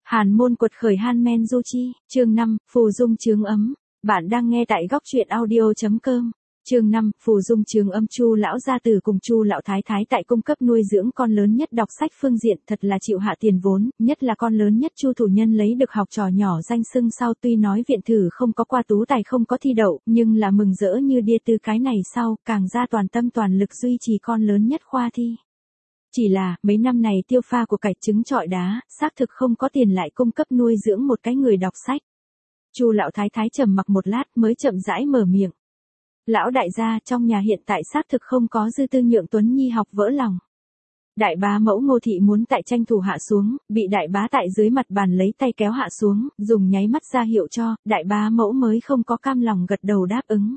Hàn môn quật khởi Han Du Chi, chương 5, phù dung chướng ấm. Bạn đang nghe tại góc truyện audio.com. Chương 5, phù dung chướng ấm. Chu lão gia tử cùng Chu lão thái thái tại cung cấp nuôi dưỡng con lớn nhất đọc sách phương diện, thật là chịu hạ tiền vốn, nhất là con lớn nhất Chu thủ nhân lấy được học trò nhỏ danh xưng sau, tuy nói viện thử không có qua tú tài không có thi đậu, nhưng là mừng rỡ như điên từ cái này sau, càng ra toàn tâm toàn lực duy trì con lớn nhất khoa thi. Chỉ là, mấy năm này tiêu pha của cải trứng trọi đá, xác thực không có tiền lại cung cấp nuôi dưỡng một cái người đọc sách. Chu lão thái thái trầm mặc một lát mới chậm rãi mở miệng. Lão đại gia, trong nhà hiện tại xác thực không có dư tư nhượng Tuấn Nhi học vỡ lòng. Đại bá mẫu Ngô thị muốn tại tranh thủ hạ xuống, bị đại bá tại dưới mặt bàn lấy tay kéo hạ xuống, dùng nháy mắt ra hiệu cho, đại bá mẫu mới không có cam lòng gật đầu đáp ứng.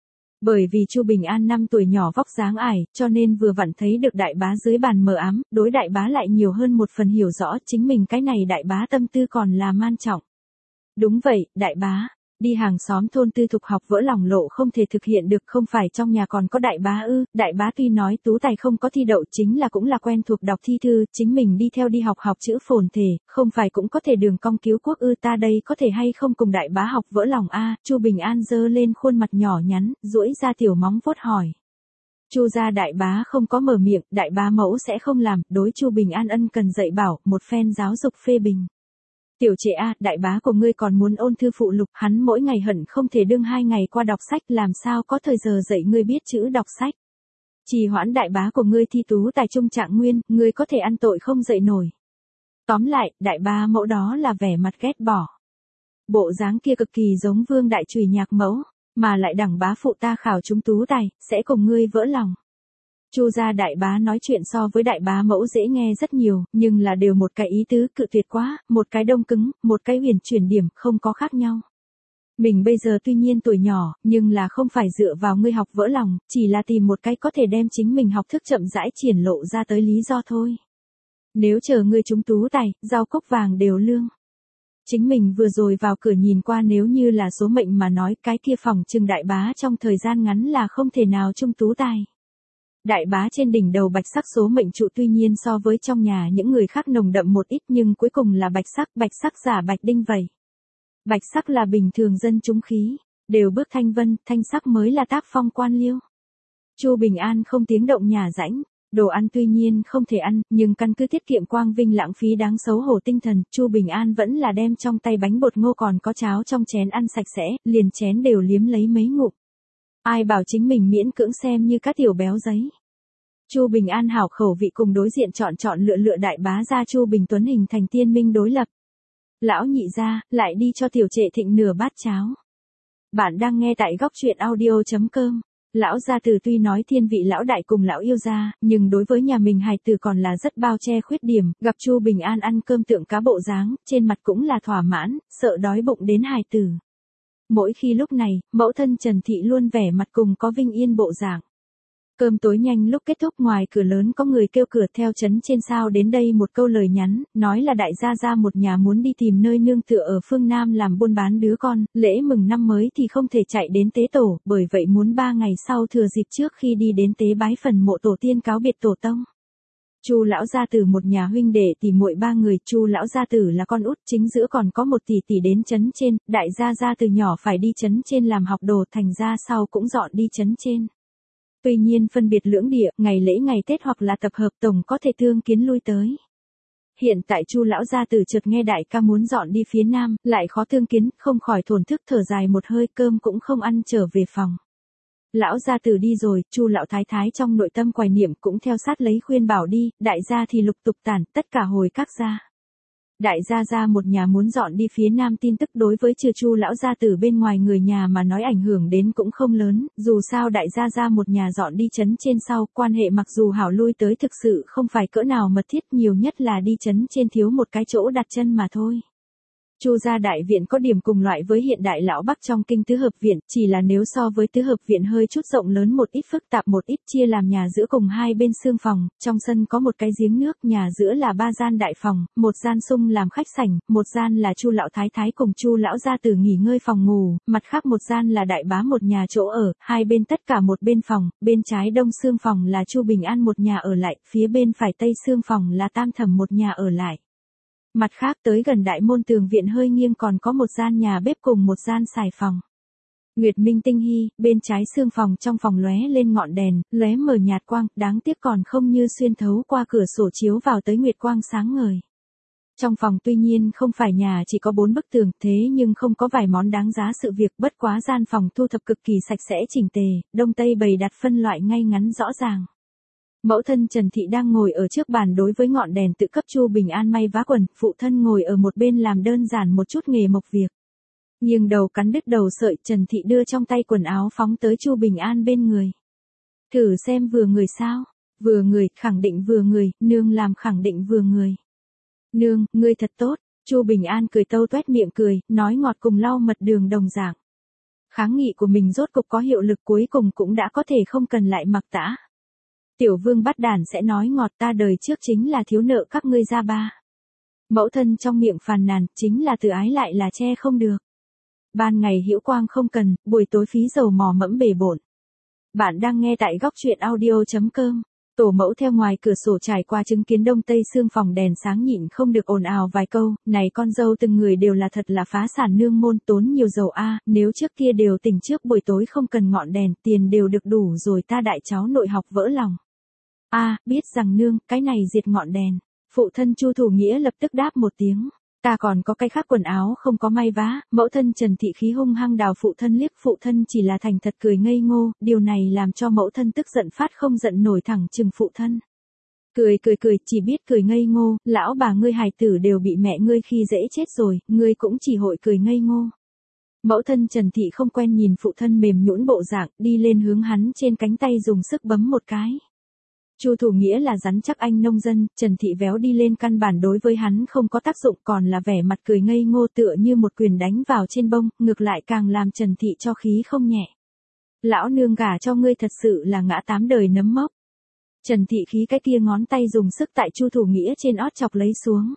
Bởi vì Chu Bình An 5 tuổi nhỏ vóc dáng ải, cho nên vừa vặn thấy được đại bá dưới bàn mờ ám, đối đại bá lại nhiều hơn một phần hiểu rõ chính mình cái này đại bá tâm tư còn là man trọng. Đúng vậy, đại bá, đi hàng xóm thôn tư thục học vỡ lòng lộ không thể thực hiện được, không phải trong nhà còn có đại bá ư? Đại bá tuy nói tú tài không có thi đậu chính là cũng là quen thuộc đọc thi thư, chính mình đi theo đi học chữ phồn thể, không phải cũng có thể đường cong cứu quốc ư? Ta đây có thể hay không cùng đại bá học vỡ lòng a? Chu Bình An giơ lên khuôn mặt nhỏ nhắn, duỗi ra tiểu móng vuốt hỏi. Chu gia đại bá không có mở miệng, đại bá mẫu sẽ không làm, đối Chu Bình An ân cần dạy bảo, một phen giáo dục phê bình. Tiểu trệ a, đại bá của ngươi còn muốn ôn thư phụ lục, hắn mỗi ngày hận không thể đương 2 ngày qua đọc sách, làm sao có thời giờ dạy ngươi biết chữ đọc sách. Trì hoãn đại bá của ngươi thi tú tài trung trạng nguyên, ngươi có thể ăn tội không dậy nổi. Tóm lại, đại bá mẫu đó là vẻ mặt ghét bỏ. Bộ dáng kia cực kỳ giống Vương đại chùy nhạc mẫu, mà lại đẳng bá phụ ta khảo chúng tú tài, sẽ cùng ngươi vỡ lòng. Chu gia đại bá nói chuyện so với đại bá mẫu dễ nghe rất nhiều, nhưng là đều một cái ý tứ cự tuyệt quá, một cái đông cứng, một cái huyền chuyển điểm, không có khác nhau. Mình bây giờ tuy nhiên tuổi nhỏ, nhưng là không phải dựa vào ngươi học vỡ lòng, chỉ là tìm một cái có thể đem chính mình học thức chậm rãi triển lộ ra tới lý do thôi. Nếu chờ ngươi trúng tú tài, rau cốc vàng đều lương. Chính mình vừa rồi vào cửa nhìn qua, nếu như là số mệnh mà nói, cái kia phòng trừng đại bá trong thời gian ngắn là không thể nào trung tú tài. Đại bá trên đỉnh đầu bạch sắc số mệnh trụ tuy nhiên so với trong nhà những người khác nồng đậm một ít, nhưng cuối cùng là bạch sắc giả bạch đinh vậy. Bạch sắc là bình thường dân chúng khí, đều bước thanh vân, thanh sắc mới là tác phong quan liêu. Chu Bình An không tiếng động nhà rãnh, đồ ăn tuy nhiên không thể ăn, nhưng căn cứ tiết kiệm quang vinh lãng phí đáng xấu hổ tinh thần, Chu Bình An vẫn là đem trong tay bánh bột ngô còn có cháo trong chén ăn sạch sẽ, liền chén đều liếm lấy mấy ngụm. Ai bảo chính mình miễn cưỡng xem như các tiểu béo giấy. Chu Bình An hảo khẩu vị cùng đối diện chọn lựa đại bá gia Chu Bình Tuấn hình thành tiên minh đối lập. Lão nhị gia, lại đi cho tiểu trệ thịnh nửa bát cháo. Bạn đang nghe tại góc truyện audio.com. Lão gia tử tuy nói thiên vị lão đại cùng lão yêu gia, nhưng đối với nhà mình hài tử còn là rất bao che khuyết điểm, gặp Chu Bình An ăn cơm tượng cá bộ dáng, trên mặt cũng là thỏa mãn, sợ đói bụng đến hài tử. Mỗi khi lúc này, mẫu thân Trần Thị luôn vẻ mặt cùng có vinh yên bộ dạng. Cơm tối nhanh lúc kết thúc, ngoài cửa lớn có người kêu cửa, theo trấn trên sao đến đây một câu lời nhắn, nói là đại gia gia một nhà muốn đi tìm nơi nương tựa ở phương Nam làm buôn bán đứa con, lễ mừng năm mới thì không thể chạy đến tế tổ, bởi vậy muốn 3 ngày sau thừa dịp trước khi đi đến tế bái phần mộ tổ tiên cáo biệt tổ tông. Chu lão gia tử một nhà huynh đệ tỷ muội 3 người, Chu lão gia tử là con út, chính giữa còn có một tỷ tỷ đến trấn trên, đại gia gia từ nhỏ phải đi trấn trên làm học đồ, thành ra sau cũng dọn đi trấn trên. Tuy nhiên phân biệt lưỡng địa, ngày lễ ngày Tết hoặc là tập hợp tổng có thể tương kiến lui tới. Hiện tại Chu lão gia tử chợt nghe đại ca muốn dọn đi phía Nam, lại khó tương kiến, không khỏi thổn thức thở dài một hơi, cơm cũng không ăn trở về phòng. Lão gia tử đi rồi, Chu lão thái thái trong nội tâm hoài niệm cũng theo sát lấy khuyên bảo đi, đại gia thì lục tục tản, tất cả hồi các gia. Đại gia gia một nhà muốn dọn đi phía Nam tin tức đối với trừ Chu lão gia tử bên ngoài người nhà mà nói ảnh hưởng đến cũng không lớn, dù sao đại gia gia một nhà dọn đi trấn trên sau, quan hệ mặc dù hảo lui tới thực sự không phải cỡ nào mật thiết, nhiều nhất là đi trấn trên thiếu một cái chỗ đặt chân mà thôi. Chu gia đại viện có điểm cùng loại với hiện đại lão Bắc trong kinh tứ hợp viện, chỉ là nếu so với tứ hợp viện hơi chút rộng lớn một ít, phức tạp một ít, chia làm nhà giữa cùng hai bên xương phòng, trong sân có một cái giếng nước, nhà giữa là 3 gian đại phòng, một gian sung làm khách sảnh, một gian là Chu lão thái thái cùng Chu lão gia tử nghỉ ngơi phòng ngủ, mặt khác một gian là đại bá một nhà chỗ ở, hai bên tất cả một bên phòng, bên trái đông xương phòng là Chu Bình An một nhà ở lại, phía bên phải tây xương phòng là Tam Thẩm một nhà ở lại. Mặt khác tới gần đại môn tường viện hơi nghiêng còn có một gian nhà bếp cùng một gian xài phòng. Nguyệt minh tinh hy, bên trái xương phòng trong phòng lóe lên ngọn đèn, lóe mờ nhạt quang, đáng tiếc còn không như xuyên thấu qua cửa sổ chiếu vào tới nguyệt quang sáng ngời. Trong phòng tuy nhiên không phải nhà chỉ có 4 bức tường, thế nhưng không có vài món đáng giá sự việc, bất quá gian phòng thu thập cực kỳ sạch sẽ chỉnh tề, đông tây bày đặt phân loại ngay ngắn rõ ràng. Mẫu thân Trần Thị đang ngồi ở trước bàn đối với ngọn đèn tự cấp Chu Bình An may vá quần, phụ thân ngồi ở một bên làm đơn giản một chút nghề mộc việc. Nghiêng đầu cắn đứt đầu sợi, Trần Thị đưa trong tay quần áo phóng tới Chu Bình An bên người. Thử xem vừa người sao? Vừa người, khẳng định vừa người, nương làm khẳng định vừa người. Nương, ngươi thật tốt. Chu Bình An cười tâu toét miệng cười, nói ngọt cùng lau mật đường đồng dạng. Kháng nghị của mình rốt cục có hiệu lực, cuối cùng cũng đã có thể không cần lại mặc tã. Tiểu Vương bắt đàn sẽ nói ngọt, ta đời trước chính là thiếu nợ các ngươi ra ba. Mẫu thân trong miệng phàn nàn, chính là từ ái lại là che không được. Ban ngày hữu quang không cần, buổi tối phí dầu mò mẫm bể bộn. Bạn đang nghe tại góc truyện audio.com. Tổ mẫu theo ngoài cửa sổ trải qua chứng kiến đông tây xương phòng đèn sáng nhịn không được ồn ào vài câu, này con dâu từng người đều là thật là phá sản nương môn, tốn nhiều dầu a, nếu trước kia đều tỉnh trước buổi tối không cần ngọn đèn, tiền đều được đủ rồi, ta đại cháu nội học vỡ lòng. A, biết rằng nương, cái này diệt ngọn đèn. Phụ thân Chu Thủ Nghĩa lập tức đáp một tiếng. Ta còn có cái khác quần áo không có may vá. Mẫu thân Trần Thị khí hung hăng đào phụ thân liếc, phụ thân chỉ là thành thật cười ngây ngô, điều này làm cho mẫu thân tức giận phát không giận nổi, thẳng chừng phụ thân. Cười, chỉ biết cười ngây ngô, lão bà ngươi hài tử đều bị mẹ ngươi khi dễ chết rồi, ngươi cũng chỉ hội cười ngây ngô. Mẫu thân Trần Thị không quen nhìn phụ thân mềm nhũn bộ dạng, đi lên hướng hắn trên cánh tay dùng sức bấm một cái. Chu Thủ Nghĩa là rắn chắc anh nông dân, Trần Thị véo đi lên căn bản đối với hắn không có tác dụng, còn là vẻ mặt cười ngây ngô tựa như một quyền đánh vào trên bông, ngược lại càng làm Trần Thị cho khí không nhẹ. Lão nương gả cho ngươi thật sự là ngã 8 đời nấm mốc. Trần Thị khí cái kia ngón tay dùng sức tại Chu Thủ Nghĩa trên ót chọc lấy xuống.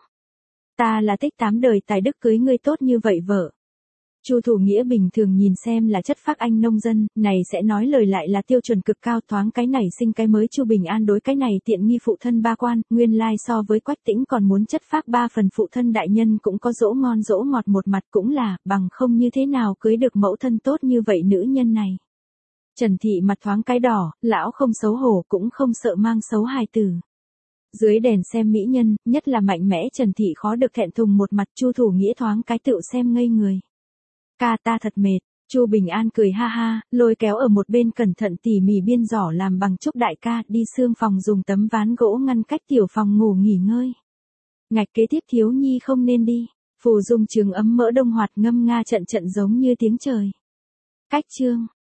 Ta là tích 8 đời tài đức cưới ngươi tốt như vậy vợ. Chu Thủ Nghĩa bình thường nhìn xem là chất phác anh nông dân, này sẽ nói lời lại là tiêu chuẩn cực cao, thoáng cái này sinh cái mới. Chu Bình An đối cái này tiện nghi phụ thân ba quan, nguyên lai so với Quách Tĩnh còn muốn chất phác 3 phần, phụ thân đại nhân cũng có dỗ ngon dỗ ngọt một mặt, cũng là, bằng không như thế nào cưới được mẫu thân tốt như vậy nữ nhân này. Trần Thị mặt thoáng cái đỏ, lão không xấu hổ cũng không sợ mang xấu hài tử. Dưới đèn xem mỹ nhân, nhất là mạnh mẽ Trần Thị khó được thẹn thùng một mặt. Chu Thủ Nghĩa thoáng cái tựu xem ngây người. Ca ta thật mệt. Chu Bình An cười ha ha, lôi kéo ở một bên cẩn thận tỉ mỉ biên giỏ làm bằng chúc đại ca, đi xương phòng dùng tấm ván gỗ ngăn cách tiểu phòng ngủ nghỉ ngơi. Ngạch kế tiếp thiếu nhi không nên đi. Phù dung trường ấm mỡ đông hoạt ngâm nga trận trận giống như tiếng trời. Cách chương.